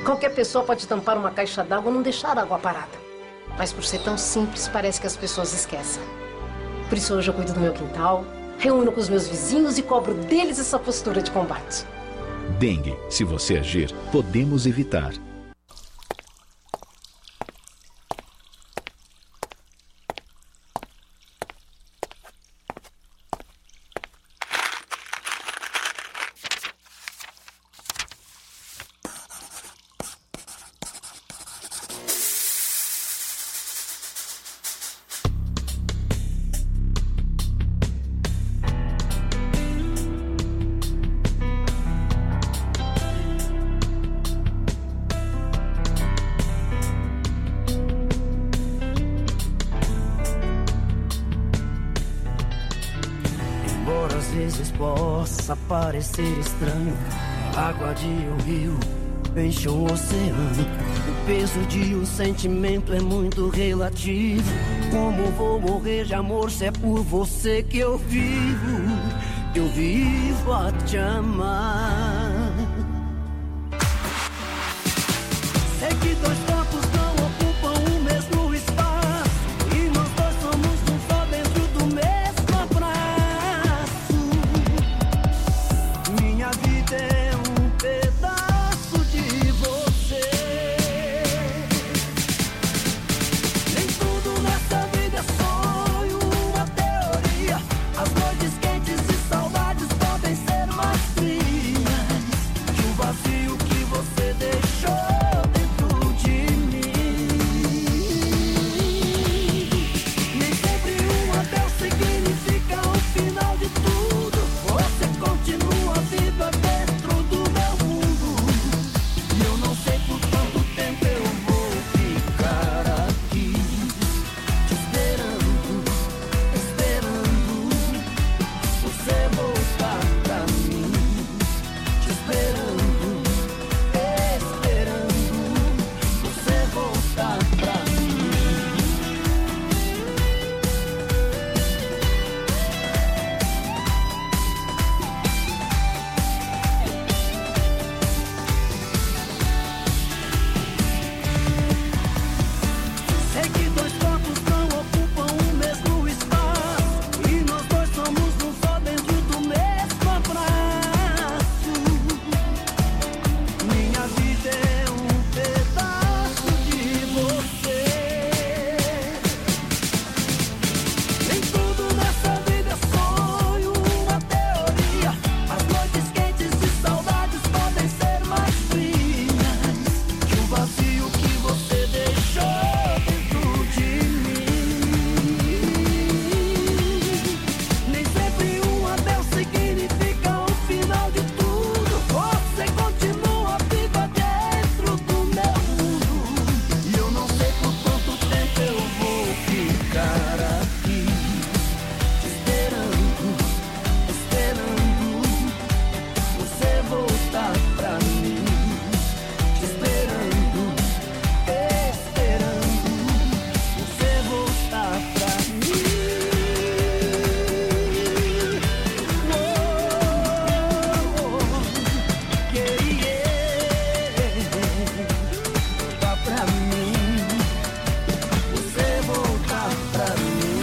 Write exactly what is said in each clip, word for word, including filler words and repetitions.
Qualquer pessoa pode tampar uma caixa d'água ou não deixar a água parada. Mas por ser tão simples, parece que as pessoas esquecem. Por isso hoje eu cuido do meu quintal, reúno com os meus vizinhos e cobro deles essa postura de combate. Dengue, se você agir, podemos evitar. Possa parecer estranho, a água de um rio enche um oceano. O peso de um sentimento é muito relativo. Como vou morrer de amor se é por você que eu vivo? Eu vivo a te amar. Sei que dois corpos não ocupam o mesmo espaço, e nós dois somos um só dentro do mesmo abraço. Minha vida é um pedaço de você. Nem tudo nessa vida é sonho, uma teoria. As noites quentes e saudades podem ser mais frias que o vazio que você deixou dentro de mim. Nem sempre um adeus significa o final de tudo. Você continua viva dentro do meu mundo, e eu não sei por quanto tempo eu vou ficar aqui te esperando, esperando você voltar pra mim, te esperando, esperando você voltar pra mim. Sei que dois corpos não ocupam o mesmo espaço, e nós dois somos um só dentro do mesmo abraço. Minha vida é um pedaço de você. Nem tudo nessa vida é sonho, uma teoria. As noites quentes e saudades podem ser mais frias que o vazio que você deixou dentro de mim. Nem sempre um adeus significa o final de tudo. Você continua viva dentro do meu mundo, e eu não sei por quanto tempo eu vou ficar aqui te esperando, esperando você voltar pra mim, te esperando, esperando você voltar pra mim. Oh, voltar pra mim, você voltar pra mim.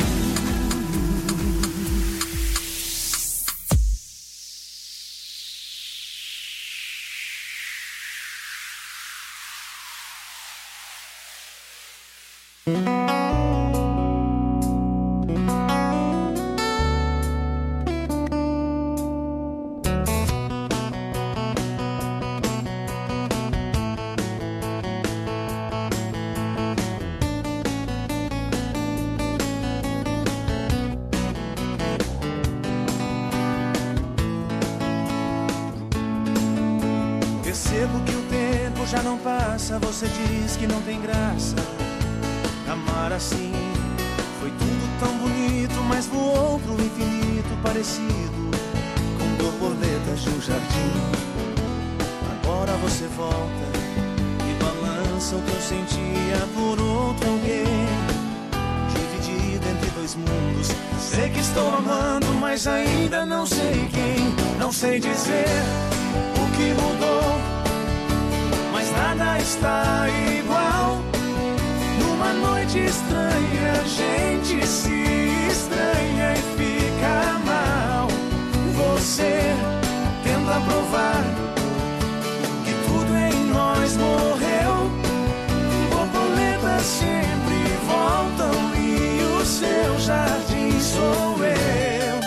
Percebo que o tempo já não passa. Você diz que não tem graça amar assim. Foi tudo tão bonito, mas voou pro infinito, parecido com borboletas do jardim. Agora você volta e balança o que eu sentia por outro alguém, dividido entre dois mundos. Sei que estou amando, mas ainda não sei quem. Não sei dizer o que mudou, mas nada está igual. Numa noite estranha a gente se estranha e fica mal. Você tenta provar que tudo em nós morreu. Borboletas sempre voltam e o seu jardim sou eu.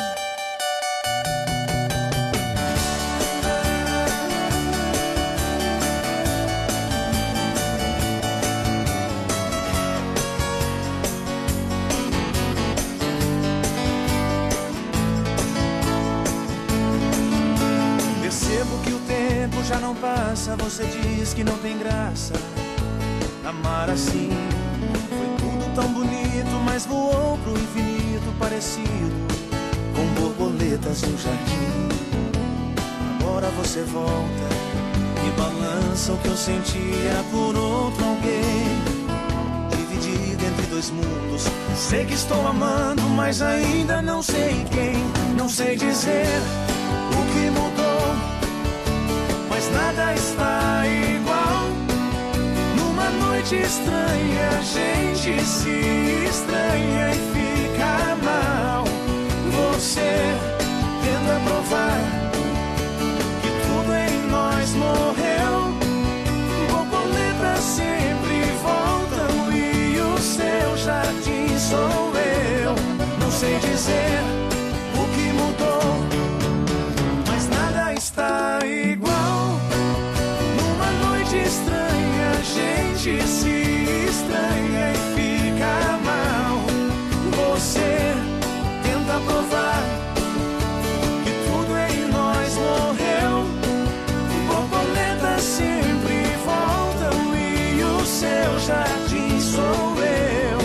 Percebo que o tempo já não passa. Você diz que não tem graça amar assim. Foi tudo tão bonito, mas voou pro infinito, parecido com borboletas no jardim. Agora você volta e balança o que eu sentia por outro alguém, dividido entre dois mundos. Sei que estou amando, mas ainda não sei quem. Não sei dizer o que mudou, mas nada está igual. Numa noite estranha a gente se estranha e fica mal. Você tenta provar que tudo em nós morreu. Borboletas sempre voltam e o seu jardim sou eu. Não sei dizer o que mudou, mas nada está igual. Numa noite estranha a gente se estranha e fica mal. Você tenta provar que tudo em nós morreu. Borboletas sempre voltam e o seu jardim sou eu.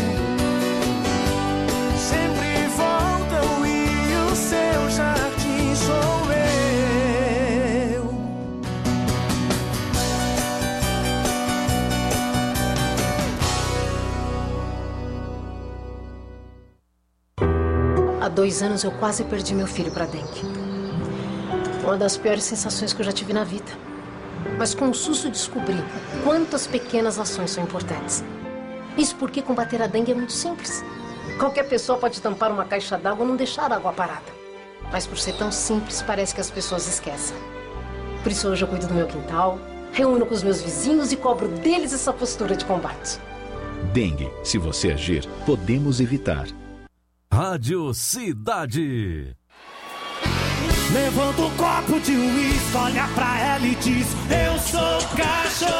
Sempre voltam e o seu jardim sou eu. Há dois anos eu quase perdi meu filho para dengue. Uma das piores sensações que eu já tive na vida. Mas com o susto descobri quantas pequenas ações são importantes. Isso porque combater a dengue é muito simples. Qualquer pessoa pode tampar uma caixa d'água ou não deixar a água parada. Mas por ser tão simples, parece que as pessoas esquecem. Por isso hoje eu cuido do meu quintal, reúno com os meus vizinhos e cobro deles essa postura de combate. Dengue, se você agir, podemos evitar. Rádio Cidade. Levanta um copo de uísque, olha pra ela e diz: eu sou cachorrão.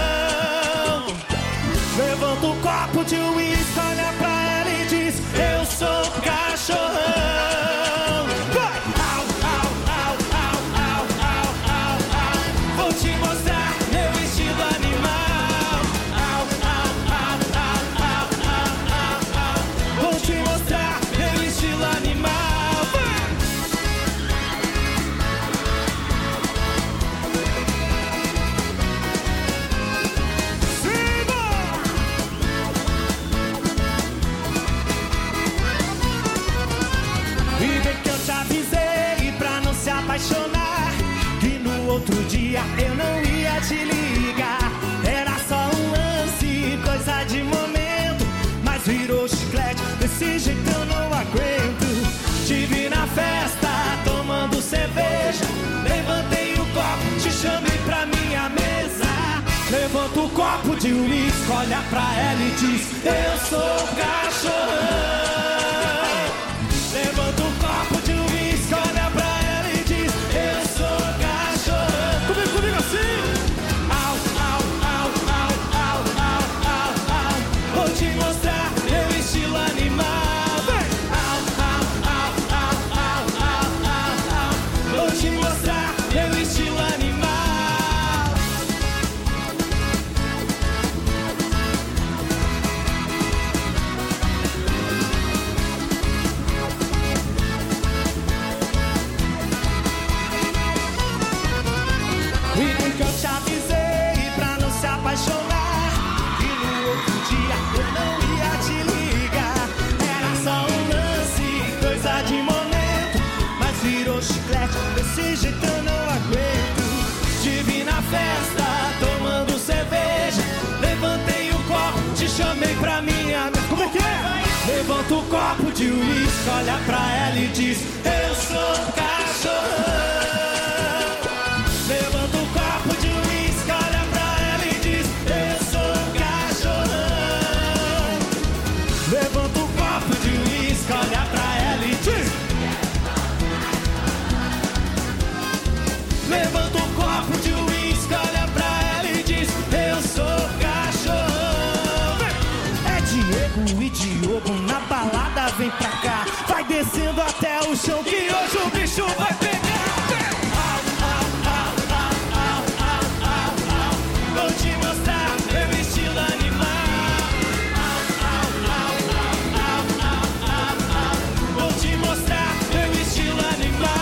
Levanta um copo de uísque, olha pra ela e diz: eu sou cachorrão. Vai! Au, au, au, au, au, au, au, au. Vou te mostrar meu estilo animal. Au, au, au, au, au, au, au, au. Vou te mostrar meu estilo animal. Apaixonar, que no outro dia eu não ia te ligar. Era só um lance, coisa de momento, mas virou chiclete, desse jeito eu não aguento. Te vi na festa, tomando cerveja, levantei o copo, te chamei pra minha mesa. Levanta o copo de uísque, olha pra ela e diz: eu sou cachorrão. Levanta o copo de uísque, olha pra ela. de uísque, olha pra ela e diz: eu sou cachorrão. Levanta o copo de uísque, olha pra ela e diz: eu sou cachorrão. Levanta o copo de uísque, olha pra ela e diz: levanta o copo de uísque, olha pra ela e diz: eu sou cachorrão. É Diego e Diogo na balada, vem pra cá. Vai descendo até o chão que hoje o bicho vai pegar. Vou te mostrar meu estilo animal. Vou te mostrar meu estilo animal.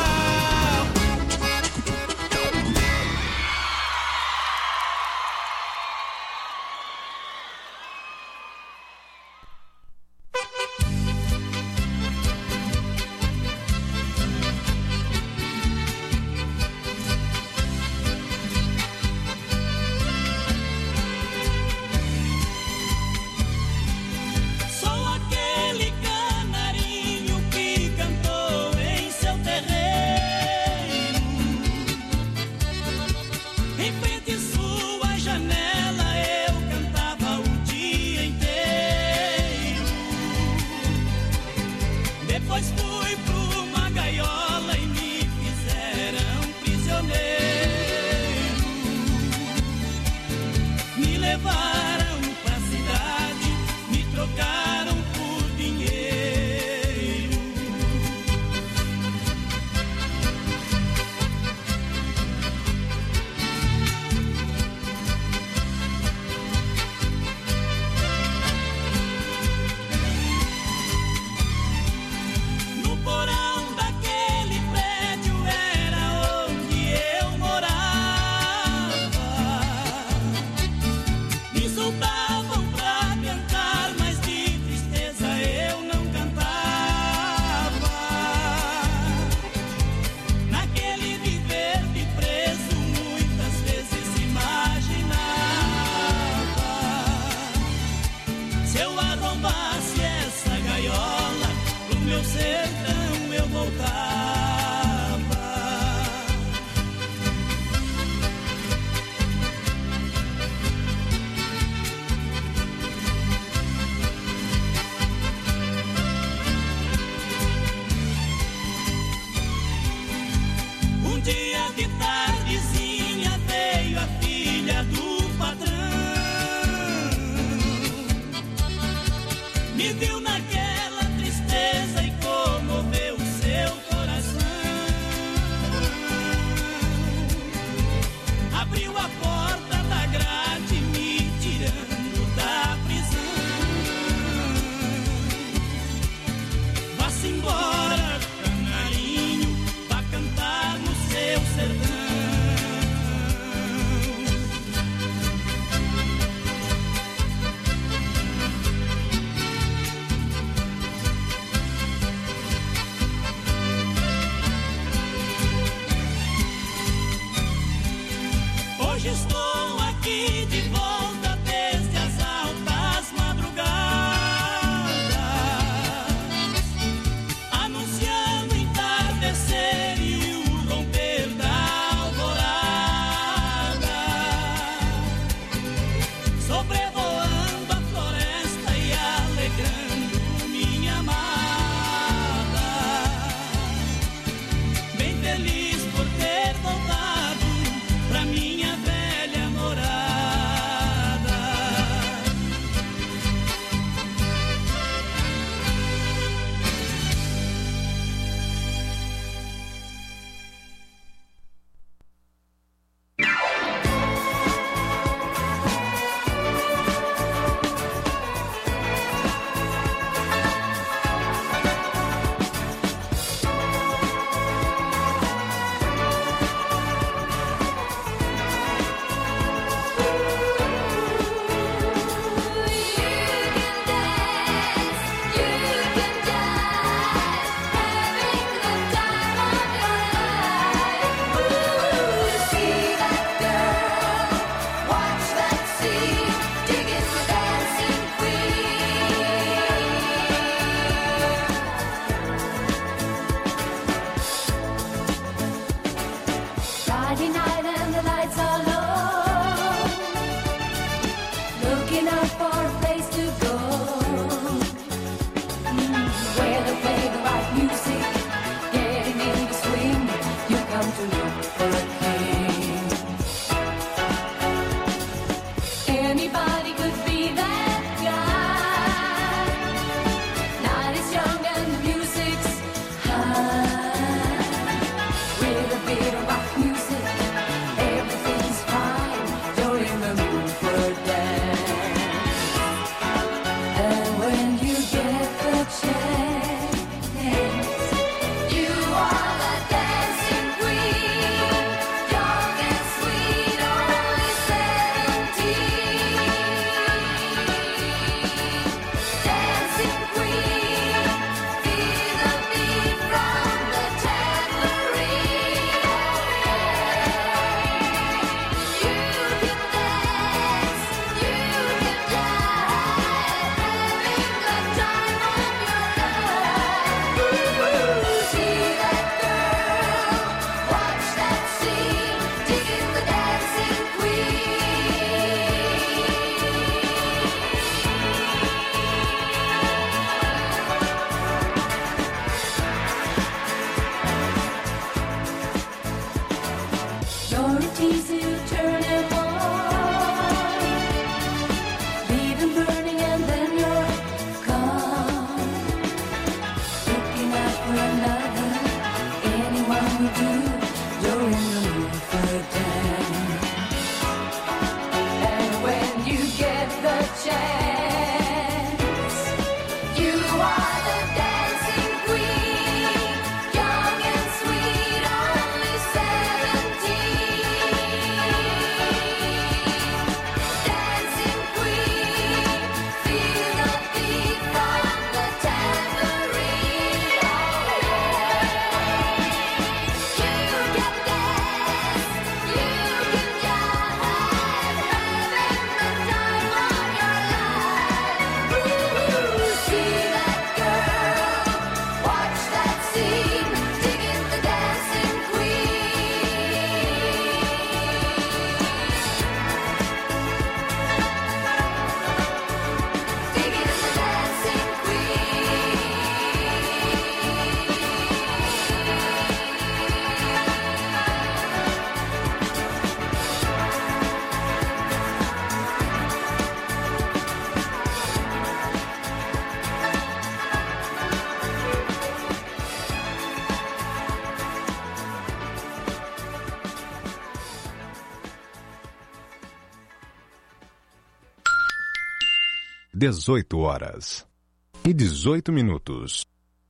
Sou aquele canarinho que cantou em seu terreiro. Em frente à sua janela eu cantava o dia inteiro. Depois fui pra uma gaiola e me fizeram prisioneiro. Me levaram pra cidade, me trocaram por dinheiro. No porão daquele prédio era onde eu morava. Me looking out for a place to go, mm, where they play the right music, getting in the swing. You come to look for a king. Anybody could be that guy. Night is young and the music's high. With a bit of rock music, everything's fine. You're in the mood for a dance. And when you get the chance, you are the dancing queen. Young and sweet, only seventeen. Dancing queen, feel the beat from the tambourine. You can dance, you can jive, having the time of your life. See that girl, watch that scene, digging the dancing queen. You're a tease, you turn him on, leave him burning and then you're gone. Looking out for another, anyone will do. You're in the mood for a dance. And when you get the chance, you are the dancing queen. Young and sweet, only seventeen. Dancing queen, feel the beat from the tambourine. You can dance, you can jive, having the time of your life. Ooh, see that girl, watch that scene, digging the dancing queen. Digging the dancing dezoito horas e dezoito minutos.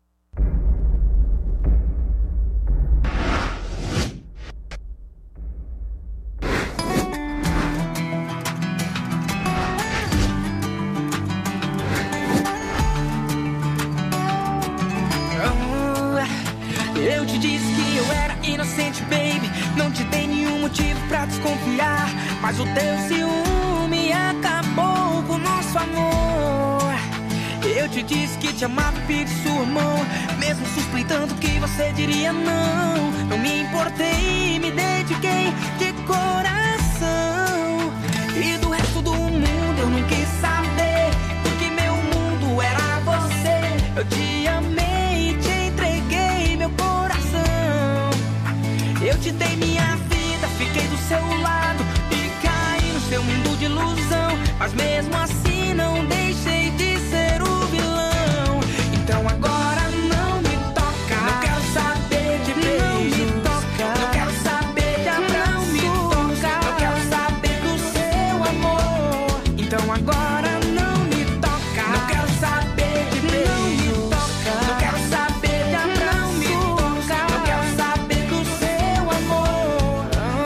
Eu te disse que eu era inocente, baby. Não te dei nenhum motivo pra desconfiar, mas o teu ciúme acabou com o nosso amor. Eu te disse que te amava e pedi sua mão, mesmo suspeitando que você diria não. Não me importei, me dediquei de coração. E do resto do mundo eu não quis saber, porque meu mundo era você. Eu te amei e te entreguei meu coração. Eu te dei minha vida, fiquei do seu lado e caí no seu mundo de ilusão. Mas mesmo assim não deixei de ser o vilão. Então agora não me toca, não quero saber de beijo. Não me toca, não quero saber de abraço. Não me toca, não quero saber do seu amor. Então agora não me toca, não quero saber de beijo. Não me toca, não quero saber de abraço. Não me toca, não quero saber do seu amor.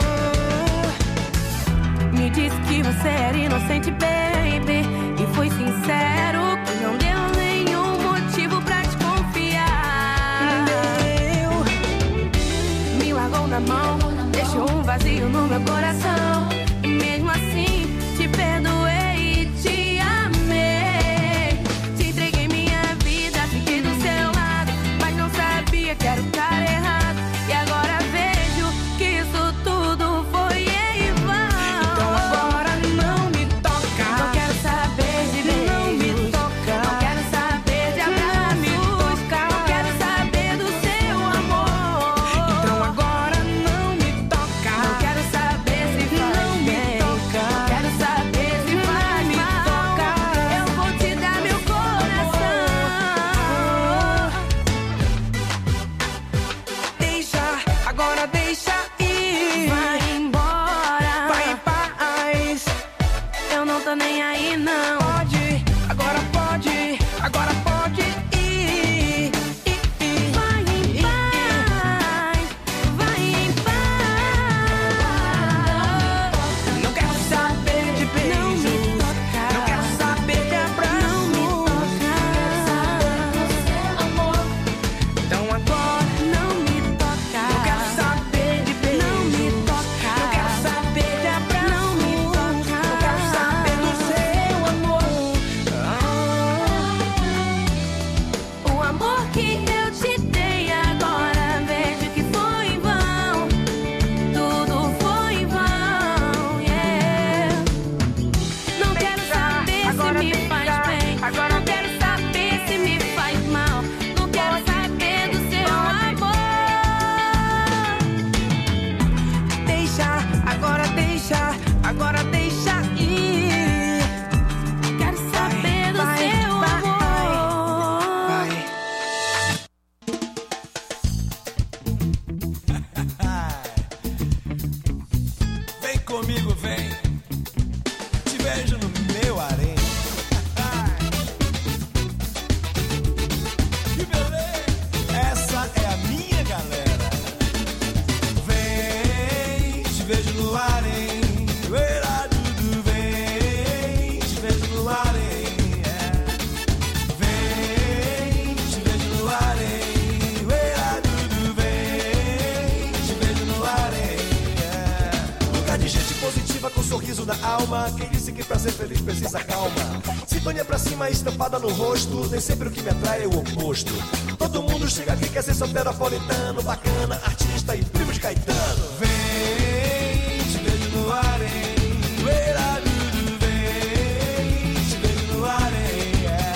Me disse que você era inocente, baby, e foi sincero, que não deu nenhum motivo pra desconfiar. Me largou na mão, deixou um vazio no meu coração. E mesmo assim te perdoei e te amei. Te entreguei minha vida, fiquei do seu lado, mas não sabia que era o cara errado. E agora vejo que isso tudo foi em vão. Então agora não me toca, Não quero saber tô nem aí não. Pode, agora pode, agora pode ir, ir, ir. Vai em paz, vai em paz. Não quero saber de beijos, não quero saber de abraços, não me toca. Então agora não me toca. Não quero saber de beijos, não me toca. Não quero saber de abraços, não me toca. Não quero saber do seu amor. O amor que eu te dei agora vejo que foi em vão. Tudo foi em vão, yeah. Não quero saber se me faz bem, não quero saber se me faz mal, não quero saber do seu amor. Deixa, agora deixa, agora deixa ir. Quero saber do seu amor. Vem comigo, vem. Te vejo no meu harém. Que beleza! Essa é a minha galera. Vem, te vejo no harém. Uera, dudu, vem, te vejo no harém. É. Vem, te vejo no harém. Uera, dudu, vem, te vejo no harém. É. Lugar de gente positiva com sorriso na alma. Quem disse que pra ser feliz precisa calma? Sintonia pra cima estampada no rosto. Nem sempre o que me atrai é o oposto. Todo mundo chega aqui quer ser soteropolitano, bacana, artista e primo de Caetano. Vem, te vejo no harém. Uera, dudu, vem, te vejo no harém. É.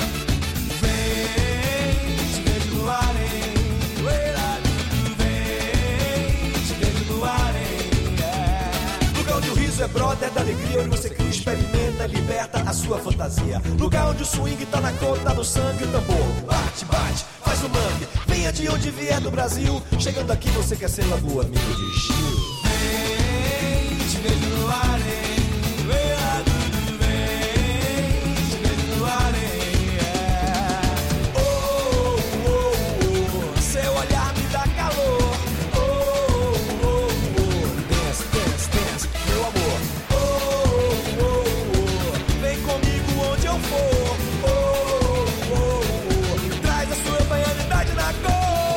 Vem, te vejo no harém. Uera, dudu, vem, te vejo no harém. É. Lugar onde o riso é brother da alegria, onde você cria, experimenta, liberta a sua fantasia. Lugar onde o swing tá na cor, tá no sangue, o tambor bate, bate, faz o mangue. Venha de onde vier do Brasil, chegando aqui você quer ser logo amigo de Gil. Vem, te vejo no harém. Uera, dudu, vem, te vejo no harém. É. Oh, oh, oh, seu olhar me dá calor. Oh, oh, oh, dance, dance, dance, meu amor. Oh, oh, oh, vem comigo onde eu for. Oh, oh, oh, traz a sua baianidade na cor.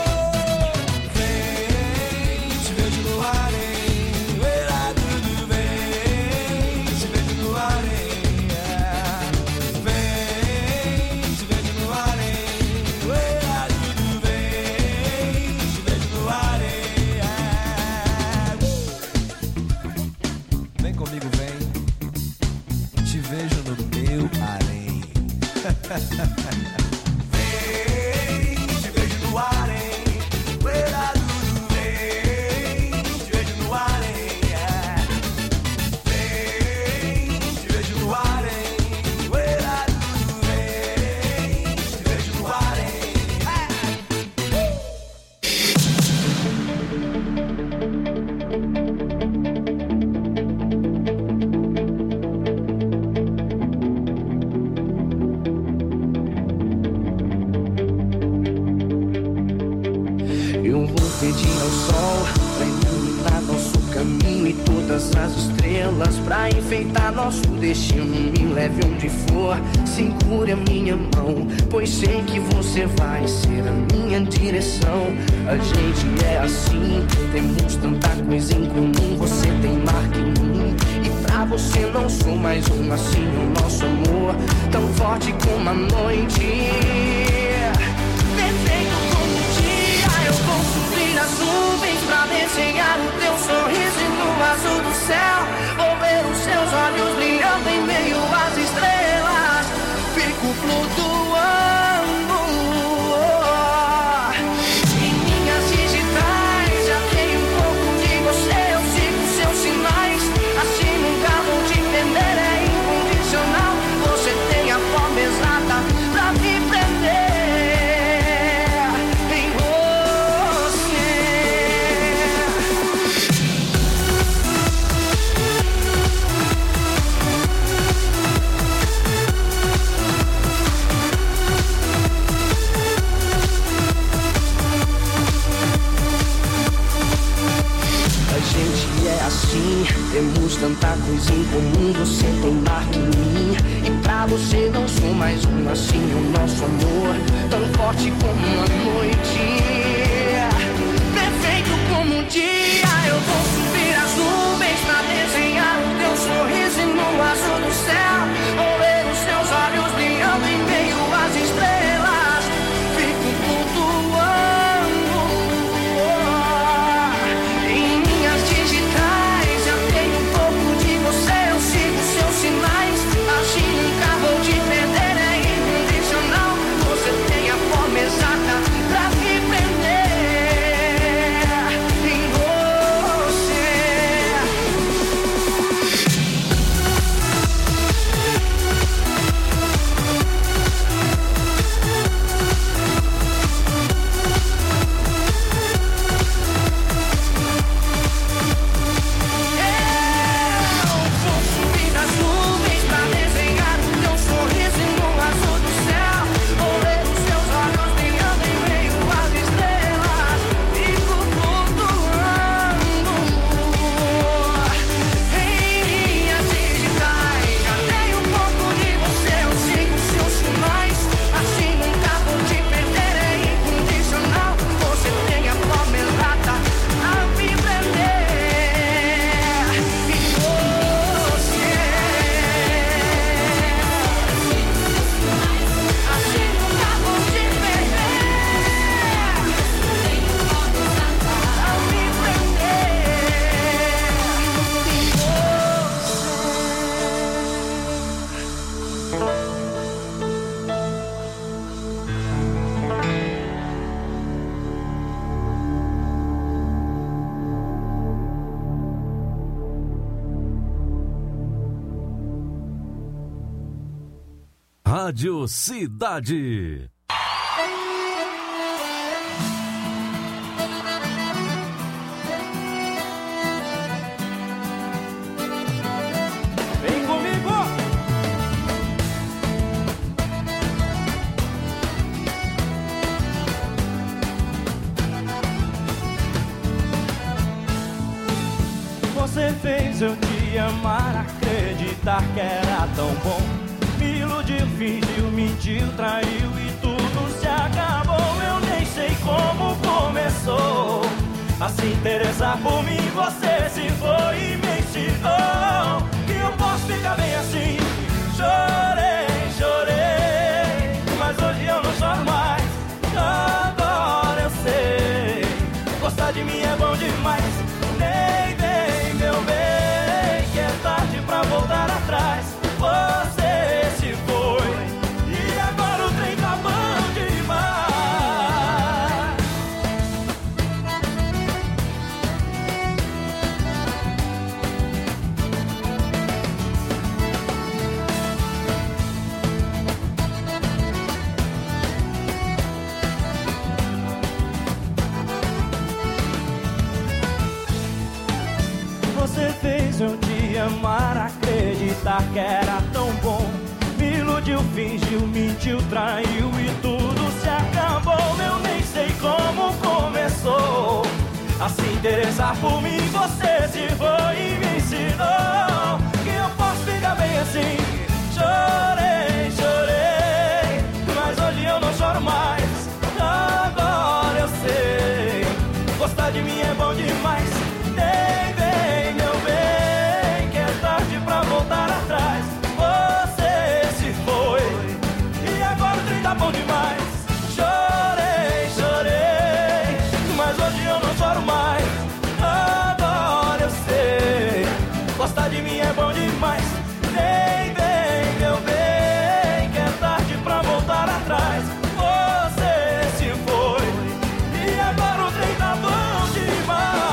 Vem, te vejo no harém. Uera, dudu, vem, te vejo no harém. É. Vem, te vejo no harém. Uera, dudu, vem, te vejo no harém. É. Vem comigo, vem. Te vejo no meu harém. Vem, te vejo no harém. Uera, dudu, vem, te vejo no harém. É. Vem, te vejo no harém. Uera, dudu, vem, te vejo no harém. Eu vou pedir ao sol pra iluminar nosso caminho e todas as estrelas pra enfeitar nosso destino. Me leve onde for, segure a minha mão, pois sei que você vai ser a minha direção. A gente é assim, temos tanta coisa em comum. Você tem marca em mim e pra você não sou mais um. Assim o nosso amor, tão forte como a noite, perfeito como o dia. Eu vou subir as nuvens pra desenhar o teu sorriso e no azul do céu vou ver os seus olhos brilhando em meio às estrelas. Fico flutuando em minhas digitais. Já tenho um pouco de você, eu sigo seus sinais. Assim nunca vou te entender, é incondicional. Você tem a forma exata pra me prender. Em você coisa em comum você tem marca em mim. E pra você não sou mais um, assim o nosso amor, tão forte como uma noite, perfeito como um dia. Eu vou subir as nuvens pra desenhar o teu sorriso e no azul do céu vou ver os teus olhos brilhando em meio às estrelas. Fico flutuando em minhas digitais. Já tenho um pouco de você, eu sigo seus sinais. Assim nunca vou te perder, é incondicional. Você tem a forma exata pra me prender em você. Eu vou subir nas nuvens pra desenhar o teu sorriso e no azul do céu vou ver os teus olhos brilhando em meio às estrelas. Fico flutuando em linhas digitais. Já tenho um pouco de você, eu sigo seus sinais. Assim nunca vou te perder, é incondicional. Você tem a forma exata a me prender em você. Assim nunca vou te perder, a me Rádio Cidade. Vem comigo! Você fez eu te amar, acreditar que era tão bom. Me iludiu, fingiu, mentiu, traiu e tudo se acabou. Eu nem sei como começou a se interessar por mim. Você se foi e me ensinou que eu posso ficar bem assim. Chorei, chorei, mas hoje eu não choro mais. Agora eu sei, gostar de mim é bom demais. Nem vem, meu bem, que é tarde pra voltar atrás. Você se foi e agora o trem tá bom demais. Você fez eu te amar, acreditar que era tão bom. Me iludiu, fingiu, mentiu, traiu e tudo se acabou. Eu nem sei como começou a se interessar por mim. Você se foi e me ensinou que eu posso ficar bem assim. Chorei, chorei, mas hoje eu não choro mais. Agora eu sei, gostar de mim é bom demais. Nem vem, meu bem, que é tarde pra voltar atrás. Você se foi e agora o trem tá bom demais. Chorei, chorei, mas hoje eu não choro mais. Agora eu sei, gostar de mim é bom demais. Nem vem, meu bem, que é tarde pra voltar atrás. Você se foi e agora o trem tá bom demais.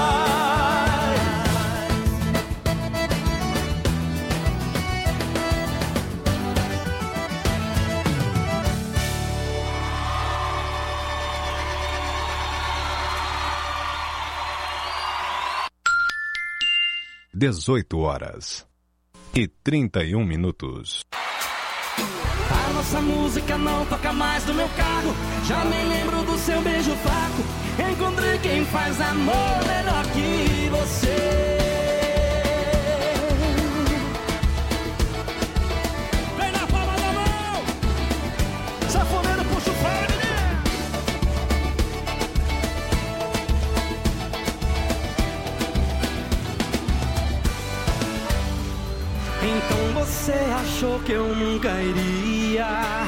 dezoito horas e trinta e um minutos. A nossa música não toca mais no meu carro. Já nem lembro do seu beijo fraco. Encontrei quem faz amor melhor que você. Então você achou que eu nunca iria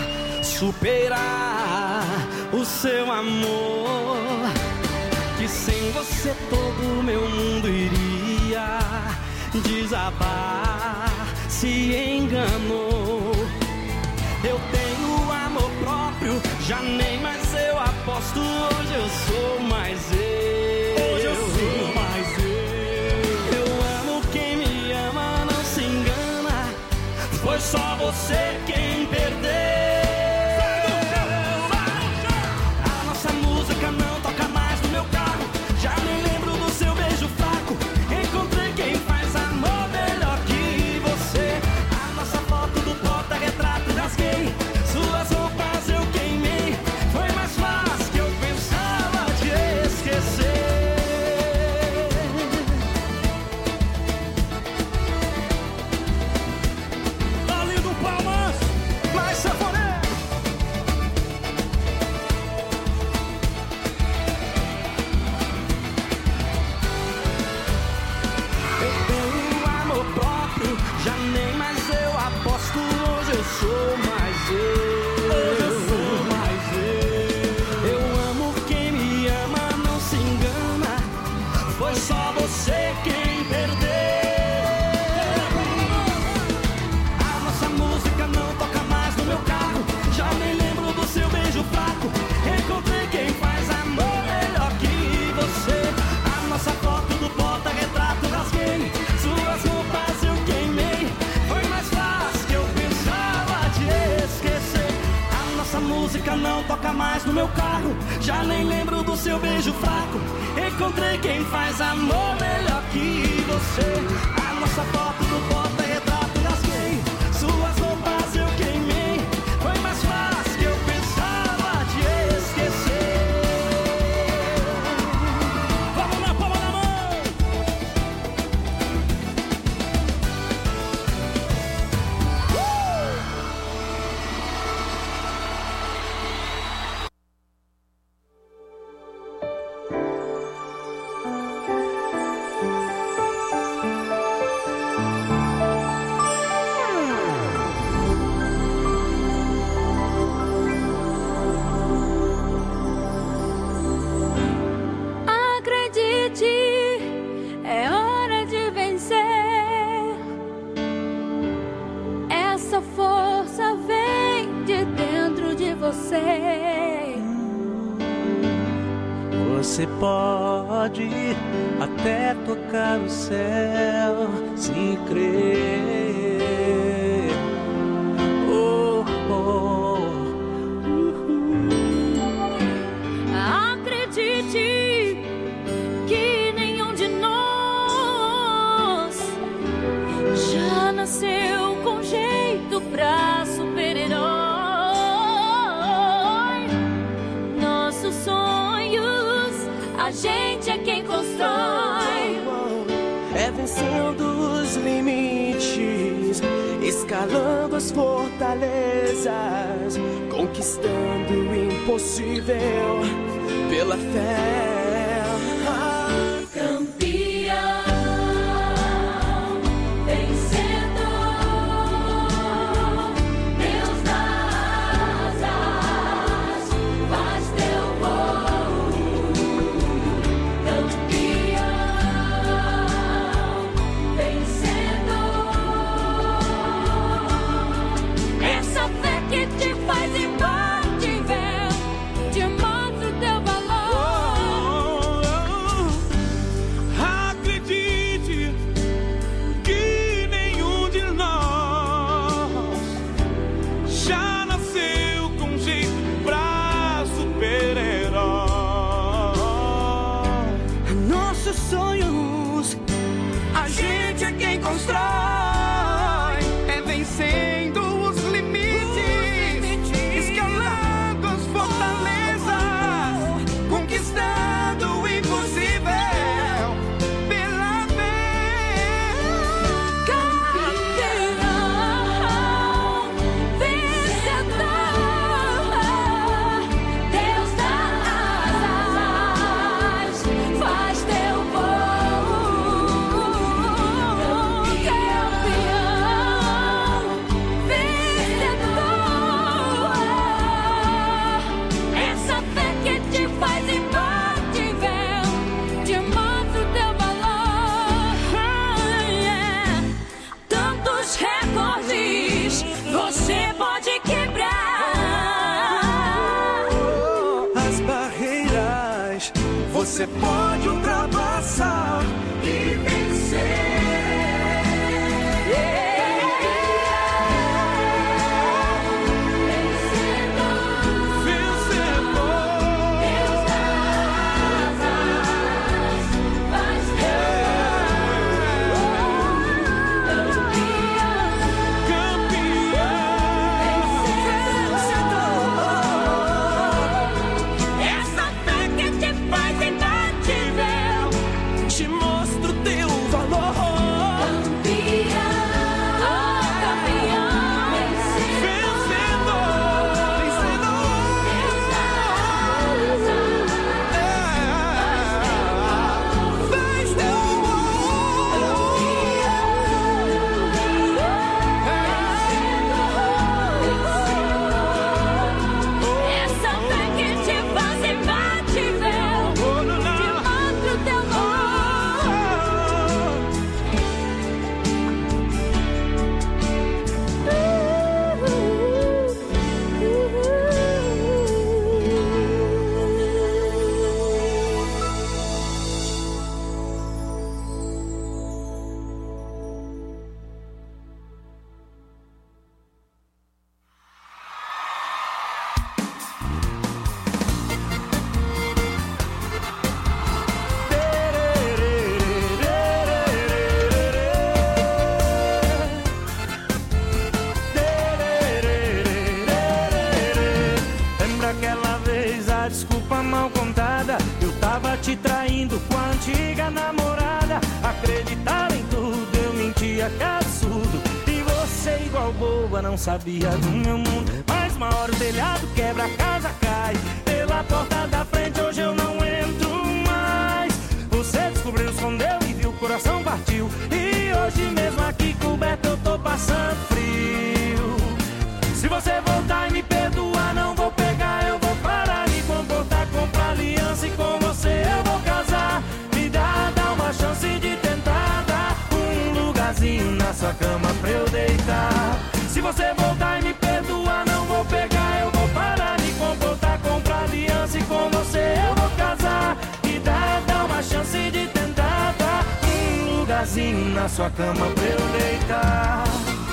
superar o seu amor, que sem você todo o meu mundo iria desabar. Se enganou. Eu tenho amor próprio, já nem mais eu aposto. Hoje eu sou mais eu. Hoje eu sou mais eu. Eu amo quem me ama, não se engana. Foi só você quem perdeu. A nossa música não toca mais no meu carro. Já nem lembro do seu beijo fraco. Encontrei quem faz amor melhor que você. A nossa foto do porta-retrato rasguei. Suas roupas eu queimei. Foi mais fácil que eu pensava te esquecer. Tá lindo, palmas, mais saboreio. Eu tenho amor próprio, já nem mais eu aposto. Hoje eu sou mais eu. Hoje eu sou mais eu. Eu amo quem me ama, não se engana. Foi só você quem perdeu. A nossa música não toca mais no meu carro. Já nem lembro do seu beijo fraco. Encontrei quem faz amor melhor que você. A nossa foto do porta-retrato rasguei. Suas roupas eu queimei. Foi mais fácil que eu pensava te esquecer. A nossa música não toca mais no meu carro. Já nem lembro do seu beijo fraco. Encontrei quem faz amor melhor que você. A nossa foto do porta-retrato rasguei. Suas roupas eu queimei. Foi mais fácil que eu pensava te esquecer. Vamos na palma da mão. Acredite, é hora de vencer. Essa força vem de dentro de você. Você pode até tocar o céu se crer. Oh, oh. Acredite que nenhum de nós já nasceu com jeito pra super-herói. Nossos sonhos, a gente é quem constrói. É vencendo os limites, escalando as fortalezas, conquistando o impossível pela fé. Campeão, vencedor, Deus das asas, faz teu voo. Campeão, vencedor, essa fé que te faz imbatível, te mostra o teu valor. Acredite que nenhum de nós já nasceu com jeito pra super-herói. Nossos sonhos, a gente é quem constrói. É vencendo os limites, escalando as fortalezas, conquistando o impossível pela fé. Campeão, vencedor, Deus das asas, faz teu voo. Campeão, você pode ultrapassar e vencer. Te traindo com a antiga namorada. Acreditava em tudo, eu mentia, que absurdo. E você igual boba, não sabia do meu mundo. Mas uma hora o telhado quebra, a casa cai. Pela porta da frente hoje eu não entro mais. Você descobriu, escondeu e viu, o coração partiu. E hoje mesmo aqui coberto eu tô passando frio. Se você voltar e me perdoar, não vou pegar, eu vou parar, me comportar, comprar aliança e com você eu vou casar. Me dá, dá uma chance de tentar dar um lugarzinho na sua cama pra eu deitar. Se você voltar e me perdoar, não vou pegar, eu vou parar, me comportar, comprar aliança e com você eu vou casar. Me dá, dá uma chance de tentar dar um lugarzinho na sua cama pra eu deitar.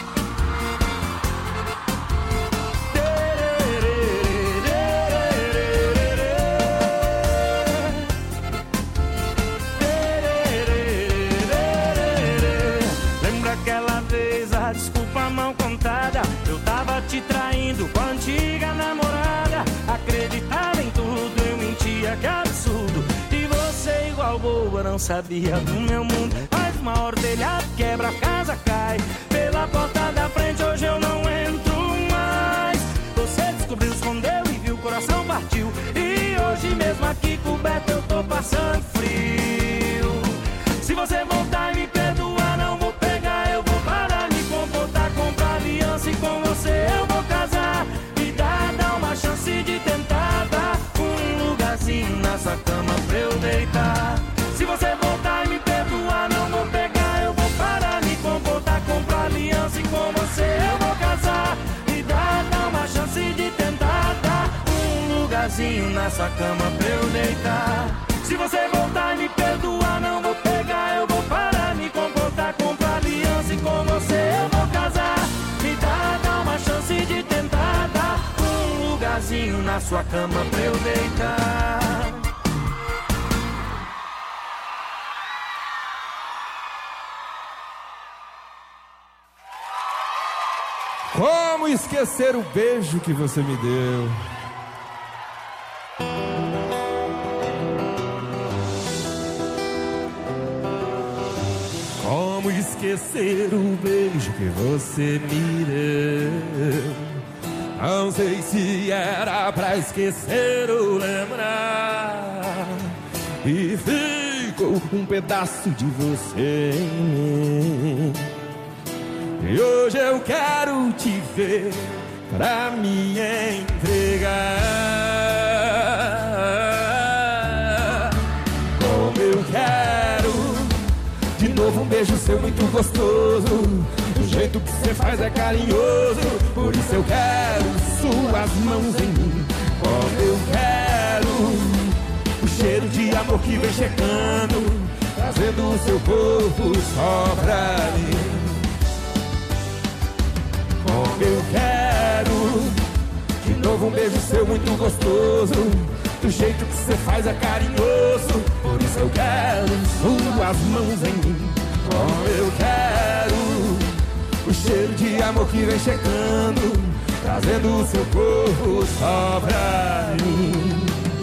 Desculpa mal contada, eu tava te traindo com a antiga namorada. Acreditava em tudo, eu mentia, que absurdo. E você igual boba, não sabia do meu mundo. Mas uma hora o telhado quebra, a casa cai. Pela porta da frente hoje eu não entro mais. Você descobriu, escondeu e viu, o coração partiu. E hoje mesmo aqui coberto eu tô passando frio. Se você voltar e me perdoar, não vou pegar, eu vou parar, me comportar, comprar aliança e com você eu vou casar. Me dá, dá uma chance de tentar dar um lugarzinho na sua cama pra eu deitar. Se você voltar e me perdoar, não vou pegar, eu vou parar, me comportar, comprar aliança e com você eu vou casar. Me dá, dá uma chance de tentar dar um lugarzinho na sua cama pra eu deitar. Se você voltar e me perdoar, não vou pegar, eu vou parar, me comportar, comprar aliança e com você eu vou casar. Me dá, dá uma chance de tentar dar um lugarzinho na sua cama pra eu deitar. Como esquecer o beijo que você me deu? Como esquecer o beijo que você me deu? Não sei se era pra esquecer ou lembrar. E ficou um pedaço de você em mim. E hoje eu quero te ver pra me entregar. Como eu quero de novo um beijo seu muito gostoso. O jeito que você faz é carinhoso. Por isso eu quero suas mãos em mim. Como eu quero o cheiro de amor amor que vem chegando, trazendo o seu corpo só pra mim. Como eu quero de novo um beijo seu muito gostoso, do jeito que você faz é carinhoso. Por isso eu quero suas mãos em mim. Como eu quero o cheiro de amor que vem chegando, trazendo o seu corpo só pra mim.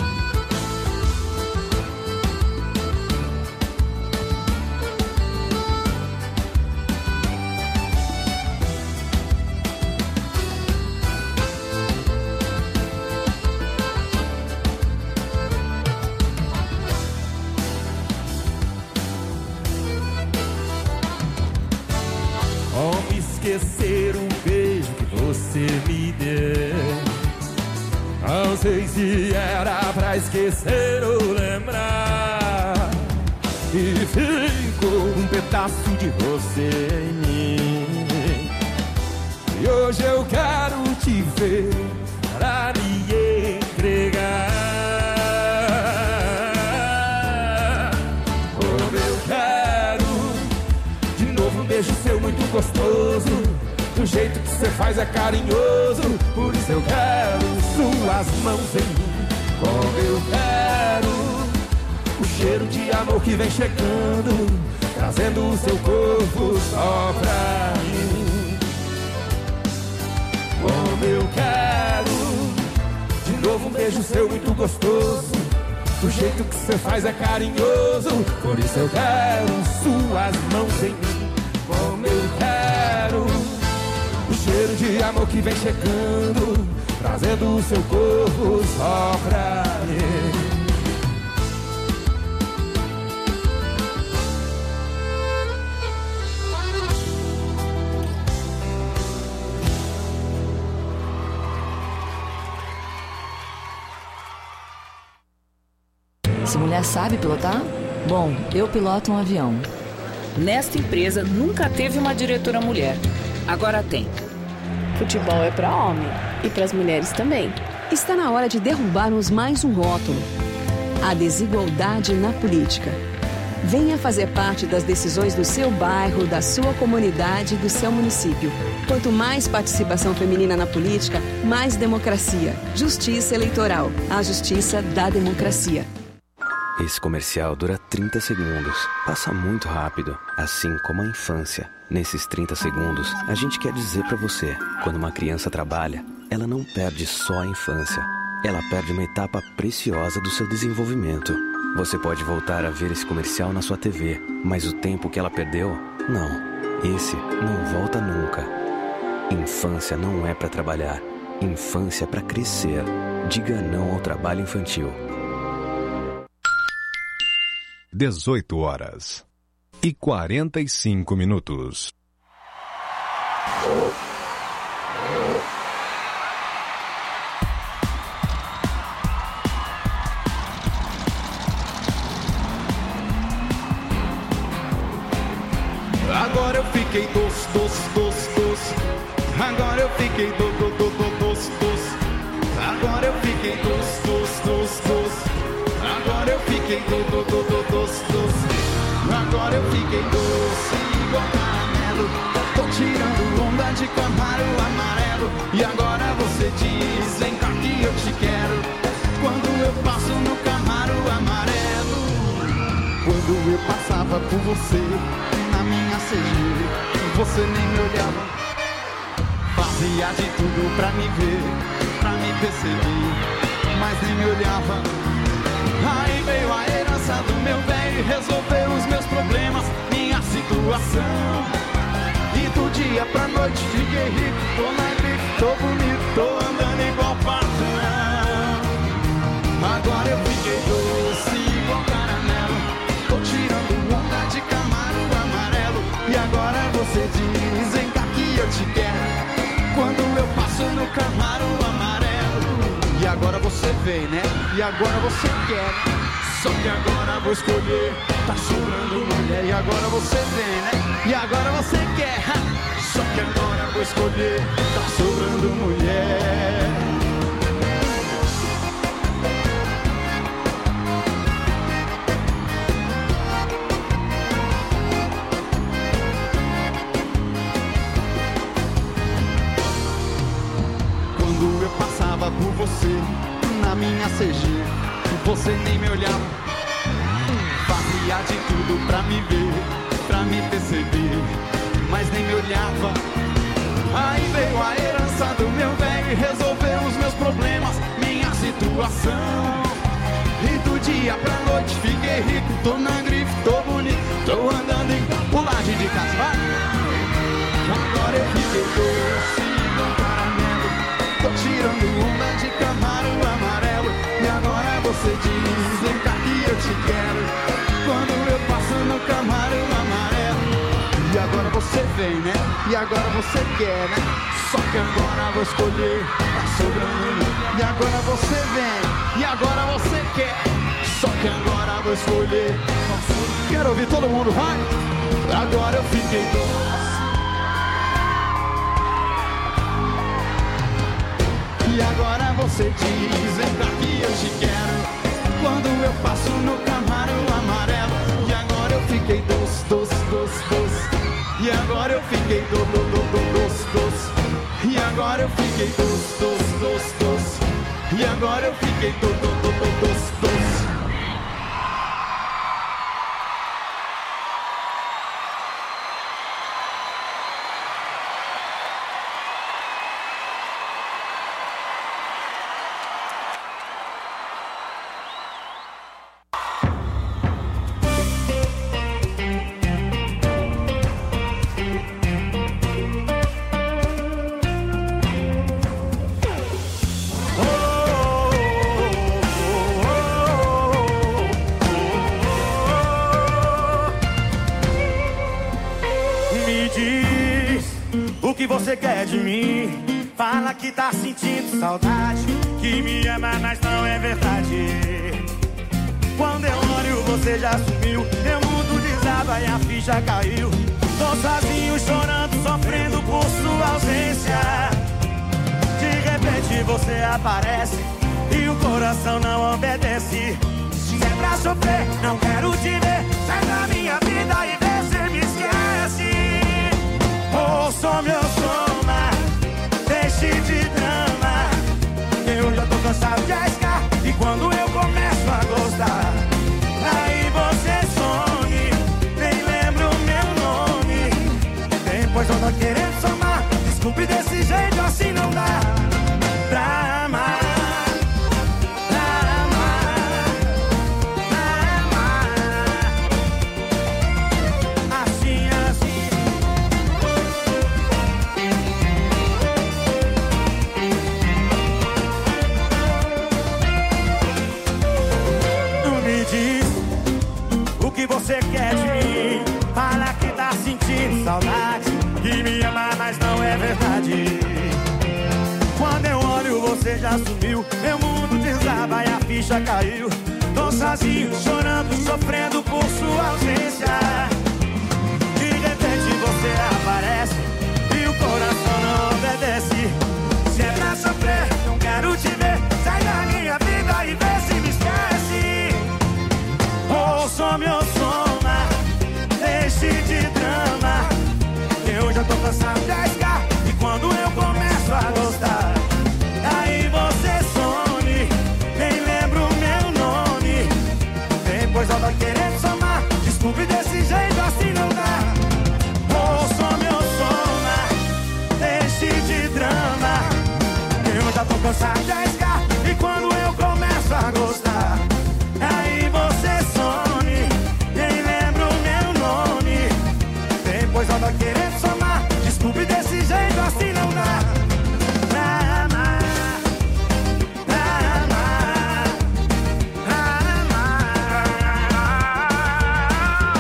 Esquecer o beijo que você me deu. Não sei se era pra esquecer ou lembrar, e ficou um pedaço de você em mim. E hoje eu quero te ver pra me entregar. Como eu quero de novo um beijo seu muito gostoso, do jeito que você faz é carinhoso. Por isso eu quero suas mãos em mim. Como eu quero o cheiro de amor que vem chegando, trazendo o seu corpo só pra mim. Como eu quero de novo um beijo seu muito gostoso, do jeito que você faz é carinhoso. Por isso eu quero suas mãos em mim. Como eu quero o cheiro de amor que vem chegando, trazendo o seu corpo só pra mim. Essa mulher sabe pilotar? Bom, eu piloto um avião. Nesta empresa nunca teve uma diretora mulher. Agora tem. Futebol é para homem e para as mulheres também. Está na hora de derrubarmos mais um rótulo: a desigualdade na política. Venha fazer parte das decisões do seu bairro, da sua comunidade e do seu município. Quanto mais participação feminina na política, mais democracia. Justiça Eleitoral. A justiça da democracia. Esse comercial dura trinta segundos. Passa muito rápido, assim como a infância. Nesses trinta segundos, a gente quer dizer pra você: quando uma criança trabalha, ela não perde só a infância. Ela perde uma etapa preciosa do seu desenvolvimento. Você pode voltar a ver esse comercial na sua T V, mas o tempo que ela perdeu, não. Esse não volta nunca. Infância não é pra trabalhar. Infância é pra crescer. Diga não ao trabalho infantil. dezoito horas e quarenta e cinco minutos. Agora eu fiquei doce, doce, doce, doce. Agora eu fiquei do, do, do, do, doce, doce. Agora eu fiquei doce, doce, doce, doce. Agora eu fiquei do, do, do, do, doce, doce. Agora eu fiquei doce igual caramelo. Tô tirando onda de Camaro amarelo. E agora você diz: vem cá que eu te quero. Quando eu passo no Camaro amarelo. Quando eu passava por você na minha C G, você nem me olhava. Fazia de tudo pra me ver, pra me perceber, mas nem me olhava. Aí veio a herança do meu velho e resolveu os meus problemas, minha situação. E do dia pra noite fiquei rico, tô na grife, tô bonito, tô andando igual patrão. Agora eu fiquei doce igual caramelo. Tô tirando onda de Camaro amarelo. E agora você diz: vem cá que eu te quero. Quando eu passo no Camaro amarelo. E agora você vem, né? E agora você quer. Só que agora vou escolher. Tá sobrando mulher. E agora você vem, né? E agora você quer. Só que agora vou escolher. Tá sobrando mulher. por você na minha C G. Você nem me olhava, fazia de tudo pra me ver, pra me perceber, mas nem me olhava. Aí veio a herança do meu velho e resolveu os meus problemas, minha situação. E do dia pra noite fiquei rico, tô na grife, tô bonito, tô andando em pulagem de casal. Agora eu fiquei doce com caramelo, tô tirando onda de Camaro amarelo. E agora você diz, vem cá que eu te quero, quando eu passo no Camaro amarelo. E agora você vem, né? E agora você quer, né? Só que agora vou escolher, tá sobrando. E agora você vem, e agora você quer, só que agora vou escolher. Quero ouvir todo mundo, vai! Agora eu fiquei doce. E agora você diz, vem cá que eu te quero, quando eu passo no Camaro amarelo. E agora eu fiquei doce, doce, doce, doce. E agora eu fiquei do, do, do, do, doce, doce. E agora eu fiquei doce, doce, doce, doce. E agora eu fiquei do, do, do, do, doce, doce. Você quer de mim? Fala que tá sentindo saudade, que me ama, mas não é verdade. Quando eu olho você já sumiu, meu mundo desaba e a ficha caiu. Tô sozinho chorando, sofrendo por sua ausência. De repente você aparece e o coração não obedece. Se é pra sofrer, não quero te ver. Sai da minha vida e vê se me esquece. Ouça meu soma, deixe de drama. Eu já tô cansado de arriscar, e quando eu começo a gostar, aí você some, nem lembro meu nome. Depois eu tô querendo somar, desculpe desse jeito, assim não dá pra amar. Você quer de mim? Fala que tá sentindo saudade, que me ama, mas não é verdade. Quando eu olho você já sumiu, meu mundo desaba e a ficha caiu. Tô sozinho, chorando, sofrendo por sua ausência. De repente você aparece e o coração não obedece. Se é pra sofrer, não quero te ver. Sai da minha vida e vê se me esquece. Ouça meu soma, deixe de drama. Eu já tô cansado de arriscar, e quando eu começo a gostar, aí você some, nem lembro meu nome. Depois eu tô querendo somar, desculpe desse jeito, assim não dá. Ouça meu soma, deixe de drama. Eu já tô cansado de arriscar, e quando eu começo a gostar, aí você some, nem lembro meu nome. Depois eu tô querendo somar, desculpe desse jeito, assim não dá pra amar, pra amar, pra amar.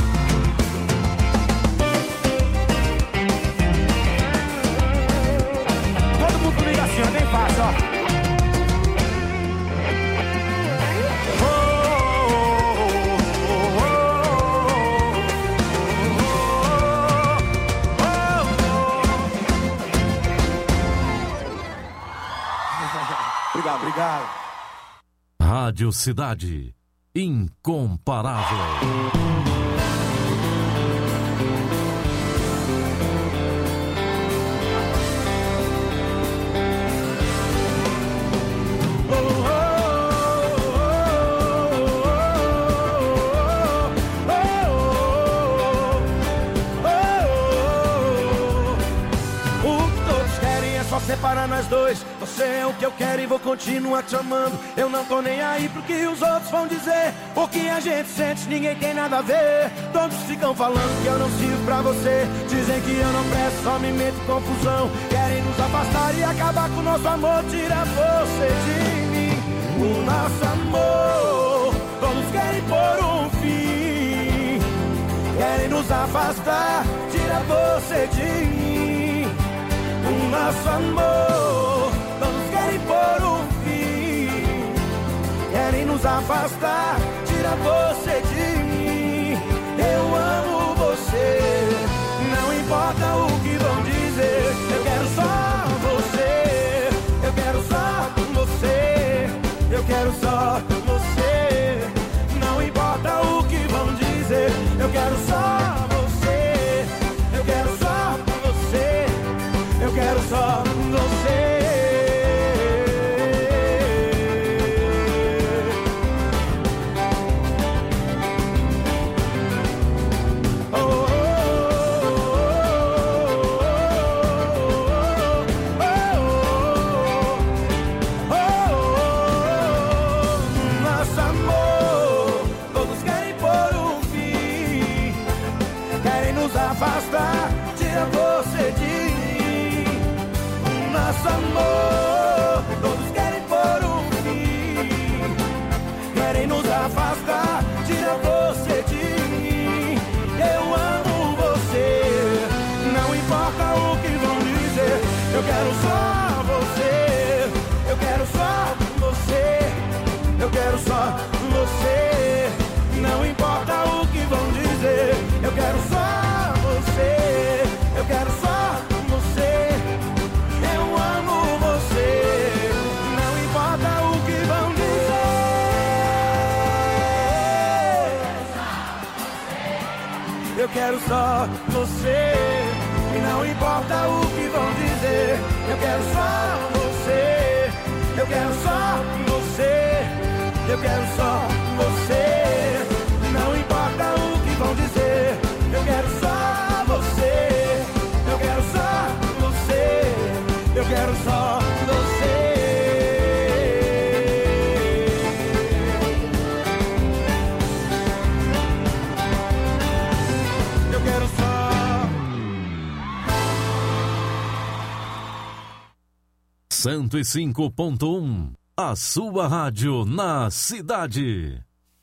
Todo mundo comigo assim, ó, bem fácil, ó. Obrigado, obrigado. Rádio Cidade, incomparável. só separa nós dois. Você é o que eu quero e vou continuar te amando. Eu não tô nem aí pro que os outros vão dizer. O que a gente sente, ninguém tem nada a ver. Todos ficam falando que eu não sirvo pra você. Dizem que eu não presto, só me meto em confusão. Querem nos afastar e acabar com o nosso amor. Tira você de mim, o nosso amor. Todos querem pôr um fim. Querem nos afastar, tira você de mim, o nosso amor. Todos querem pôr um fim. Querem nos afastar, tira você de mim. Eu amo você, não importa o que vão dizer. Eu quero só você, eu quero só você, eu quero só você. Não importa o que vão dizer. Eu quero só você, eu quero só você, eu quero só você. Afastar, tira você de mim, o nosso amor. Todos querem pôr um fim. Querem nos afastar, tira você de mim. Eu amo você, não importa o que vão dizer. Eu quero só você, eu quero só você, eu quero só você. Não importa o que vão dizer. Eu quero só você, eu quero só você. Eu amo você, não importa o que vão dizer. Eu quero só você, e não importa o que vão dizer. Eu quero só você, eu quero só você, eu quero só você. Não importa o que vão dizer. Eu quero só você, eu quero só você, eu quero só você. Eu quero só. cento e cinco ponto um, a sua rádio na cidade.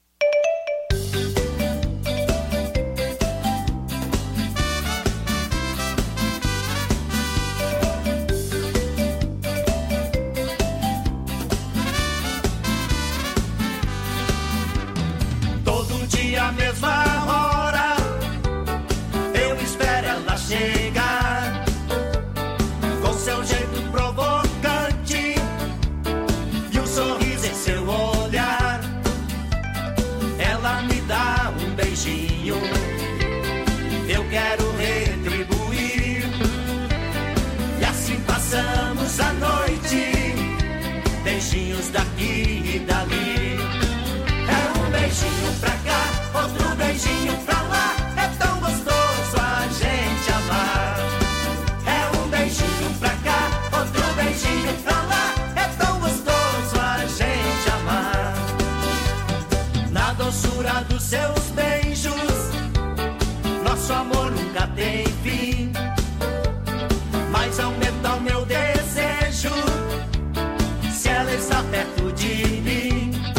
A mesma hora eu espero ela chegar, com seu jeito provocante e um sorriso em seu olhar. Ela me dá um beijinho, eu quero retribuir, e assim passamos a noite, beijinhos daqui e dali. É um beijinho pra cá, outro beijinho pra lá. É tão gostoso a gente amar. É um beijinho pra cá, outro beijinho pra lá. É tão gostoso a gente amar. Na doçura dos seus beijos, nosso amor nunca tem fim. Mas aumenta o meu desejo se ela está perto de mim.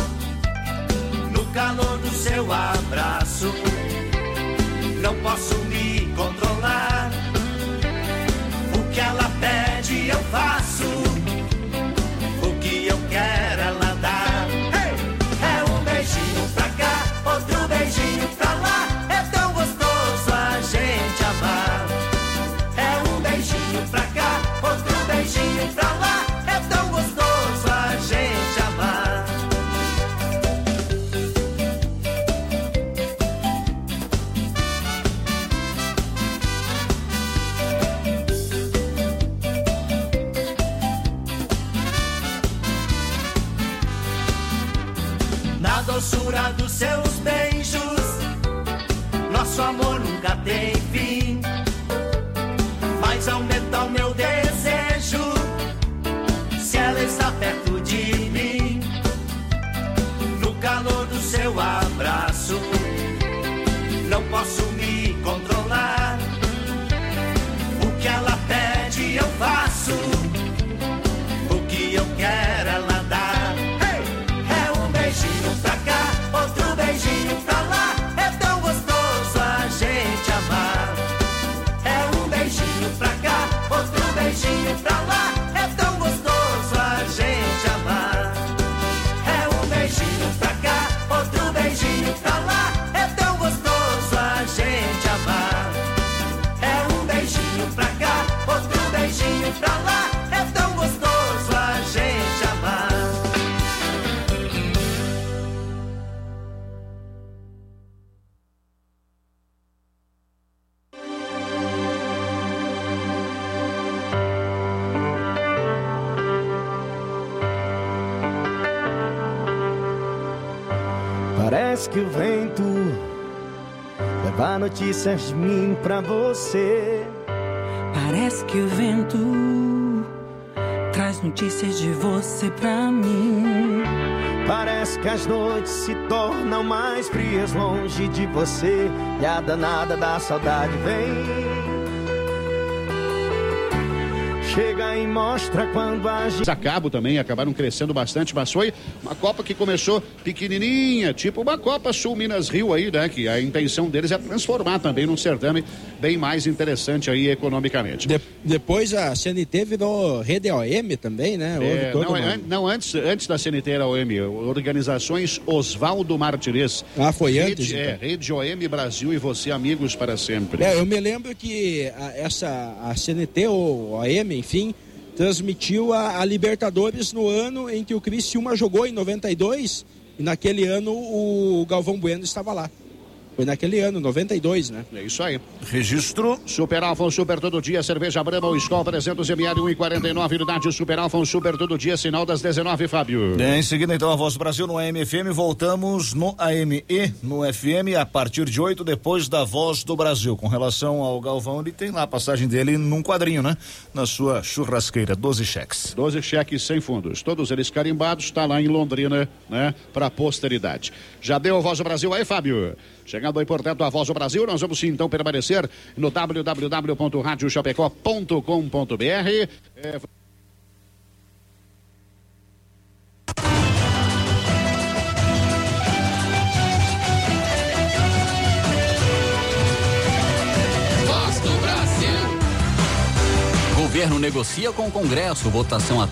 Calor do seu abraço, não posso me controlar. O que ela pede eu faço, o que eu quero ela dá. Hey! É um beijinho pra cá, outro beijinho pra lá. É tão gostoso a gente amar. É um beijinho pra cá, outro beijinho pra lá. É tão gostoso a gente amar. Doçura dos seus beijos, nosso amor nunca tem fim. Mas aumenta o meu desejo Parece que o vento leva notícias de mim pra você. Parece que o vento traz notícias de você pra mim. Parece que as noites se tornam mais frias longe de você, e a danada da saudade vem. Chega e mostra quando a gente... A cabo também acabaram crescendo bastante, mas foi uma Copa que começou pequenininha, tipo uma Copa Sul Minas Rio aí, né? Que a intenção deles é transformar também num certame bem mais interessante aí economicamente. De, depois a C N T virou Rede O M também, né? É, não, uma... an, não, antes, antes da C N T era O M, Organizações Oswaldo Martinez. Ah, foi Rede, antes? É, então. Rede O M Brasil e você, amigos para sempre. É, eu me lembro que a, essa, a C N T ou O M, enfim, transmitiu a, a Libertadores no ano em que o Criciúma jogou, em noventa e dois, e naquele ano o Galvão Bueno estava lá. Foi naquele ano, noventa e dois, né? É isso aí. Registro. Super Alfa, Super Todo Dia, cerveja Brahma, o Skol trezentos mililitros, um e quarenta e nove unidade. Super Alfa, Super Todo Dia, sinal das dezenove, Fábio. É, em seguida, então, a Voz do Brasil no A M F M. Voltamos no A M e no F M a partir de oito, depois da Voz do Brasil. Com relação ao Galvão, ele tem lá a passagem dele num quadrinho, né? Na sua churrasqueira, doze cheques. doze cheques sem fundos. Todos eles carimbados, tá lá em Londrina, né? Pra posteridade. Já deu a Voz do Brasil aí, Fábio? Chegando aí, portanto, a Voz do Brasil, nós vamos sim, então, permanecer no w w w ponto rádio chapecó ponto com ponto b r. É... Voz do Brasil. Governo negocia com o Congresso, votação a